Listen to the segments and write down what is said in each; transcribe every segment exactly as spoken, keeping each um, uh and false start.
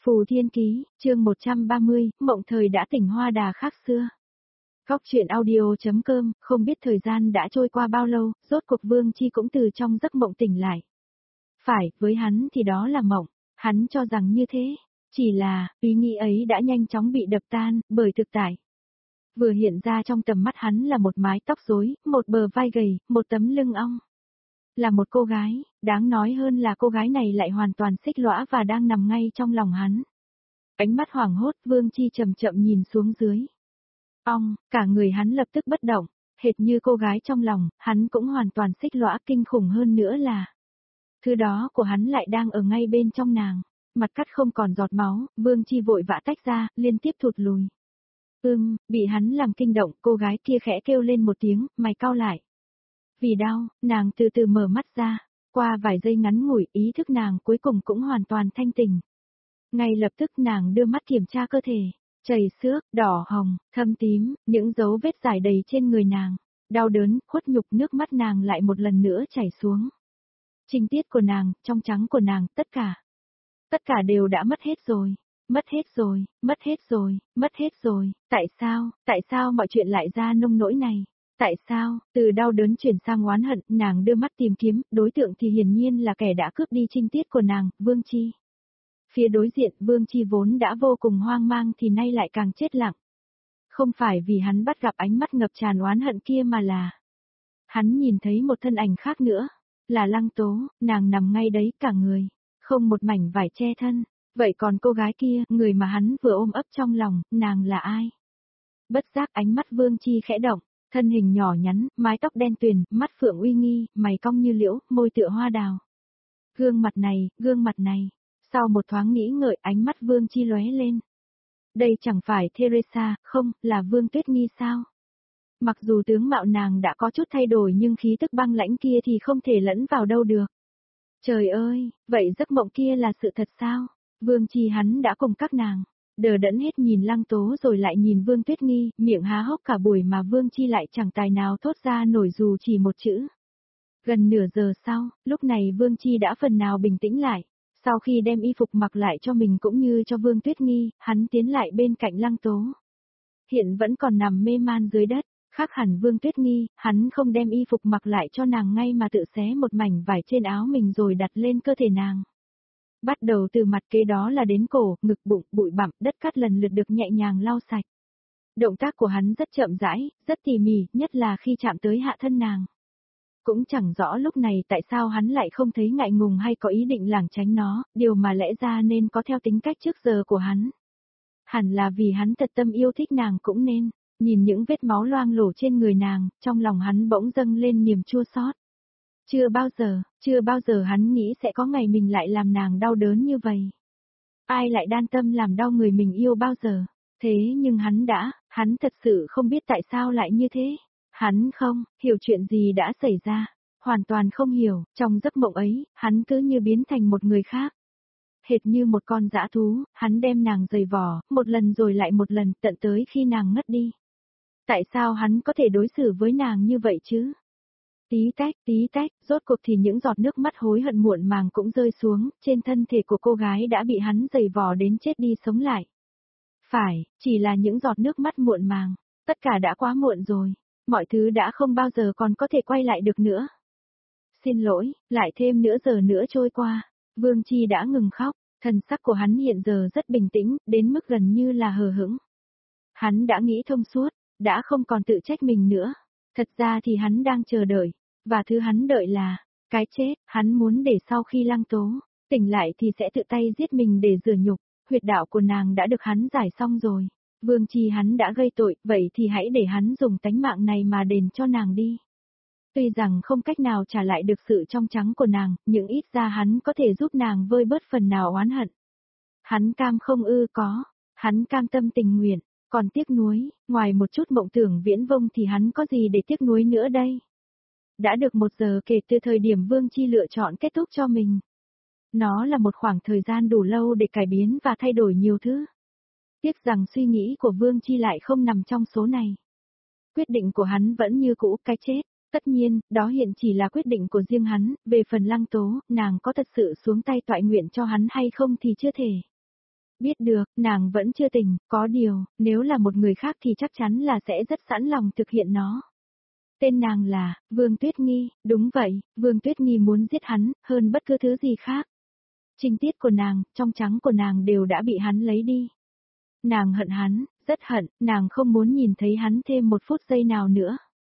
Phù Thiên Ký, chương một trăm ba mươi, mộng thời đã tỉnh hoa đà khác xưa. Góc truyện audio.com, không biết thời gian đã trôi qua bao lâu, rốt cuộc Vương Chi cũng từ trong giấc mộng tỉnh lại. Phải, với hắn thì đó là mộng, hắn cho rằng như thế, chỉ là, ý nghĩ ấy đã nhanh chóng bị đập tan, bởi thực tại. Vừa hiện ra trong tầm mắt hắn là một mái tóc rối, một bờ vai gầy, một tấm lưng ong. Là một cô gái, đáng nói hơn là cô gái này lại hoàn toàn xích lõa và đang nằm ngay trong lòng hắn. Ánh mắt hoảng hốt, Vương Chi chậm chậm nhìn xuống dưới. Ong, cả người hắn lập tức bất động, hệt như cô gái trong lòng, hắn cũng hoàn toàn xích lõa, kinh khủng hơn nữa là thứ đó của hắn lại đang ở ngay bên trong nàng. Mặt cắt không còn giọt máu, Vương Chi vội vã tách ra, liên tiếp thụt lùi. Ưm, bị hắn làm kinh động, cô gái kia khẽ kêu lên một tiếng, mày cau lại. Vì đau, nàng từ từ mở mắt ra, qua vài giây ngắn ngủi, ý thức nàng cuối cùng cũng hoàn toàn thanh tỉnh. Ngay lập tức nàng đưa mắt kiểm tra cơ thể, chảy xước, đỏ hồng, thâm tím, những dấu vết dài đầy trên người nàng, đau đớn, khuất nhục, nước mắt nàng lại một lần nữa chảy xuống. Trinh tiết của nàng, trong trắng của nàng, tất cả, tất cả đều đã mất hết rồi. Mất hết rồi, mất hết rồi, mất hết rồi, tại sao, tại sao mọi chuyện lại ra nông nỗi này? Tại sao, từ đau đớn chuyển sang oán hận, nàng đưa mắt tìm kiếm, đối tượng thì hiển nhiên là kẻ đã cướp đi trinh tiết của nàng, Vương Chi. Phía đối diện, Vương Chi vốn đã vô cùng hoang mang thì nay lại càng chết lặng. Không phải vì hắn bắt gặp ánh mắt ngập tràn oán hận kia mà là hắn nhìn thấy một thân ảnh khác nữa, là Lăng Tố, nàng nằm ngay đấy cả người, không một mảnh vải che thân. Vậy còn cô gái kia, người mà hắn vừa ôm ấp trong lòng, nàng là ai? Bất giác ánh mắt Vương Chi khẽ động, thân hình nhỏ nhắn, mái tóc đen tuyền, mắt phượng uy nghi, mày cong như liễu, môi tựa hoa đào. Gương mặt này, gương mặt này. Sau một thoáng nghĩ ngợi, ánh mắt Vương Chi lóe lên. Đây chẳng phải Teresa, không, là Vương Tuyết Nghi sao? Mặc dù tướng mạo nàng đã có chút thay đổi nhưng khí tức băng lãnh kia thì không thể lẫn vào đâu được. Trời ơi, vậy giấc mộng kia là sự thật sao? Vương Chi hắn đã cùng các nàng, đờ đẫn hết nhìn Lăng Tố rồi lại nhìn Vương Tuyết Nghi, miệng há hốc cả buổi mà Vương Chi lại chẳng tài nào thốt ra nổi dù chỉ một chữ. Gần nửa giờ sau, lúc này Vương Chi đã phần nào bình tĩnh lại, sau khi đem y phục mặc lại cho mình cũng như cho Vương Tuyết Nghi, hắn tiến lại bên cạnh Lăng Tố. Hiện vẫn còn nằm mê man dưới đất, khác hẳn Vương Tuyết Nghi, hắn không đem y phục mặc lại cho nàng ngay mà tự xé một mảnh vải trên áo mình rồi đặt lên cơ thể nàng. Bắt đầu từ mặt kế đó là đến cổ, ngực, bụng, bụi bặm, đất cát lần lượt được nhẹ nhàng lau sạch. Động tác của hắn rất chậm rãi, rất tỉ mỉ, nhất là khi chạm tới hạ thân nàng. Cũng chẳng rõ lúc này tại sao hắn lại không thấy ngại ngùng hay có ý định lảng tránh nó, điều mà lẽ ra nên có theo tính cách trước giờ của hắn. Hẳn là vì hắn thật tâm yêu thích nàng cũng nên, nhìn những vết máu loang lổ trên người nàng, trong lòng hắn bỗng dâng lên niềm chua xót. Chưa bao giờ, chưa bao giờ hắn nghĩ sẽ có ngày mình lại làm nàng đau đớn như vậy. Ai lại đan tâm làm đau người mình yêu bao giờ? Thế nhưng hắn đã, hắn thật sự không biết tại sao lại như thế. Hắn không hiểu chuyện gì đã xảy ra, hoàn toàn không hiểu, trong giấc mộng ấy, hắn cứ như biến thành một người khác. Hệt như một con dã thú, hắn đem nàng giày vò, một lần rồi lại một lần, tận tới khi nàng ngất đi. Tại sao hắn có thể đối xử với nàng như vậy chứ? Tí tách, tí tách, rốt cuộc thì những giọt nước mắt hối hận muộn màng cũng rơi xuống, trên thân thể của cô gái đã bị hắn giày vò đến chết đi sống lại. Phải, chỉ là những giọt nước mắt muộn màng, tất cả đã quá muộn rồi, mọi thứ đã không bao giờ còn có thể quay lại được nữa. Xin lỗi, lại thêm nửa giờ nữa trôi qua, Vương Chi đã ngừng khóc, thần sắc của hắn hiện giờ rất bình tĩnh, đến mức gần như là hờ hững. Hắn đã nghĩ thông suốt, đã không còn tự trách mình nữa. Thật ra thì hắn đang chờ đợi, và thứ hắn đợi là cái chết, hắn muốn để sau khi Lăng Tố tỉnh lại thì sẽ tự tay giết mình để rửa nhục, huyệt đạo của nàng đã được hắn giải xong rồi. Vương Chi hắn đã gây tội, vậy thì hãy để hắn dùng tánh mạng này mà đền cho nàng đi. Tuy rằng không cách nào trả lại được sự trong trắng của nàng, nhưng ít ra hắn có thể giúp nàng vơi bớt phần nào oán hận. Hắn cam không ư có, hắn cam tâm tình nguyện. Còn tiếc nuối, ngoài một chút mộng tưởng viễn vông thì hắn có gì để tiếc nuối nữa đây? Đã được một giờ kể từ thời điểm Vương Chi lựa chọn kết thúc cho mình. Nó là một khoảng thời gian đủ lâu để cải biến và thay đổi nhiều thứ. Tiếc rằng suy nghĩ của Vương Chi lại không nằm trong số này. Quyết định của hắn vẫn như cũ, cái chết. Tất nhiên, đó hiện chỉ là quyết định của riêng hắn, về phần Lăng Tố, nàng có thật sự xuống tay toại nguyện cho hắn hay không thì chưa thể. Biết được, nàng vẫn chưa tỉnh, có điều, nếu là một người khác thì chắc chắn là sẽ rất sẵn lòng thực hiện nó. Tên nàng là, Vương Tuyết Nghi, đúng vậy, Vương Tuyết Nghi muốn giết hắn, hơn bất cứ thứ gì khác. Trinh tiết của nàng, trong trắng của nàng đều đã bị hắn lấy đi. Nàng hận hắn, rất hận, nàng không muốn nhìn thấy hắn thêm một phút giây nào nữa.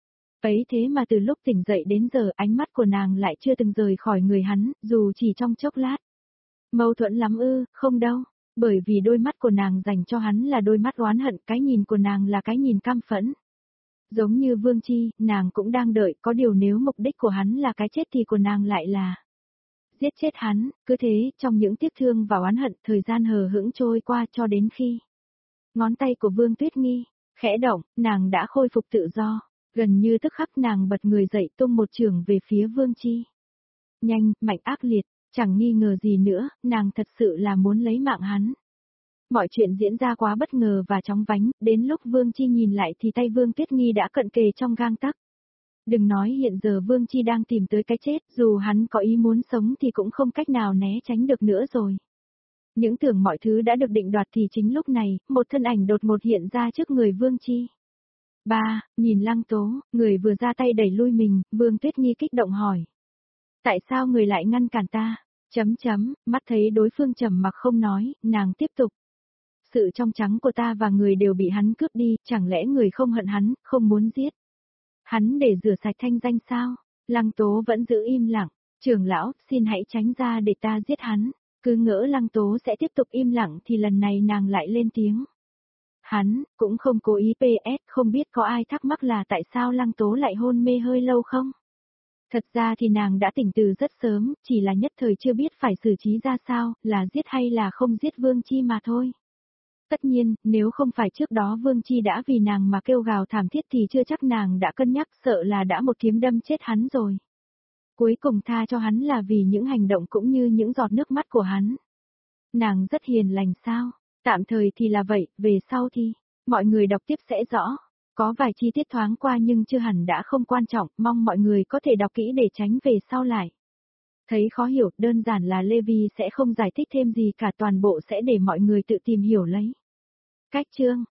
Ấy thế mà từ lúc tỉnh dậy đến giờ ánh mắt của nàng lại chưa từng rời khỏi người hắn, dù chỉ trong chốc lát. Mâu thuẫn lắm ư, không đâu, bởi vì đôi mắt của nàng dành cho hắn là đôi mắt oán hận, cái nhìn của nàng là cái nhìn căm phẫn. Giống như Vương Chi, nàng cũng đang đợi, có điều nếu mục đích của hắn là cái chết thì của nàng lại là giết chết hắn, cứ thế, trong những tiếc thương và oán hận, thời gian hờ hững trôi qua cho đến khi ngón tay của Vương Tuyết Nghi khẽ động, nàng đã khôi phục tự do, gần như tức khắc nàng bật người dậy tung một chưởng về phía Vương Chi. Nhanh, mạnh ác liệt, chẳng nghi ngờ gì nữa, nàng thật sự là muốn lấy mạng hắn. Mọi chuyện diễn ra quá bất ngờ và chóng vánh, đến lúc Vương Chi nhìn lại thì tay Vương Tuyết Nghi đã cận kề trong gang tấc. Đừng nói hiện giờ Vương Chi đang tìm tới cái chết, dù hắn có ý muốn sống thì cũng không cách nào né tránh được nữa rồi. Những tưởng mọi thứ đã được định đoạt thì chính lúc này, một thân ảnh đột ngột hiện ra trước người Vương Chi. Ba, nhìn Lăng Tố, người vừa ra tay đẩy lui mình, Vương Tuyết Nghi kích động hỏi. Tại sao người lại ngăn cản ta? Chấm chấm, mắt thấy đối phương trầm mặc không nói, nàng tiếp tục. Sự trong trắng của ta và người đều bị hắn cướp đi, chẳng lẽ người không hận hắn, không muốn giết? Hắn để rửa sạch thanh danh sao? Lăng Tố vẫn giữ im lặng, trưởng lão, xin hãy tránh ra để ta giết hắn. Cứ ngỡ Lăng Tố sẽ tiếp tục im lặng thì lần này nàng lại lên tiếng. Hắn, cũng không cố ý pê ét, không biết có ai thắc mắc là tại sao Lăng Tố lại hôn mê hơi lâu không? Thật ra thì nàng đã tỉnh từ rất sớm, chỉ là nhất thời chưa biết phải xử trí ra sao, là giết hay là không giết Vương Chi mà thôi. Tất nhiên, nếu không phải trước đó Vương Chi đã vì nàng mà kêu gào thảm thiết thì chưa chắc nàng đã cân nhắc, sợ là đã một kiếm đâm chết hắn rồi. Cuối cùng tha cho hắn là vì những hành động cũng như những giọt nước mắt của hắn. Nàng rất hiền lành sao? Tạm thời thì là vậy, về sau thì, mọi người đọc tiếp sẽ rõ. Có vài chi tiết thoáng qua nhưng chưa hẳn đã không quan trọng, mong mọi người có thể đọc kỹ để tránh về sau lại. Thấy khó hiểu, đơn giản là Levi sẽ không giải thích thêm gì cả, toàn bộ sẽ để mọi người tự tìm hiểu lấy. Cách chương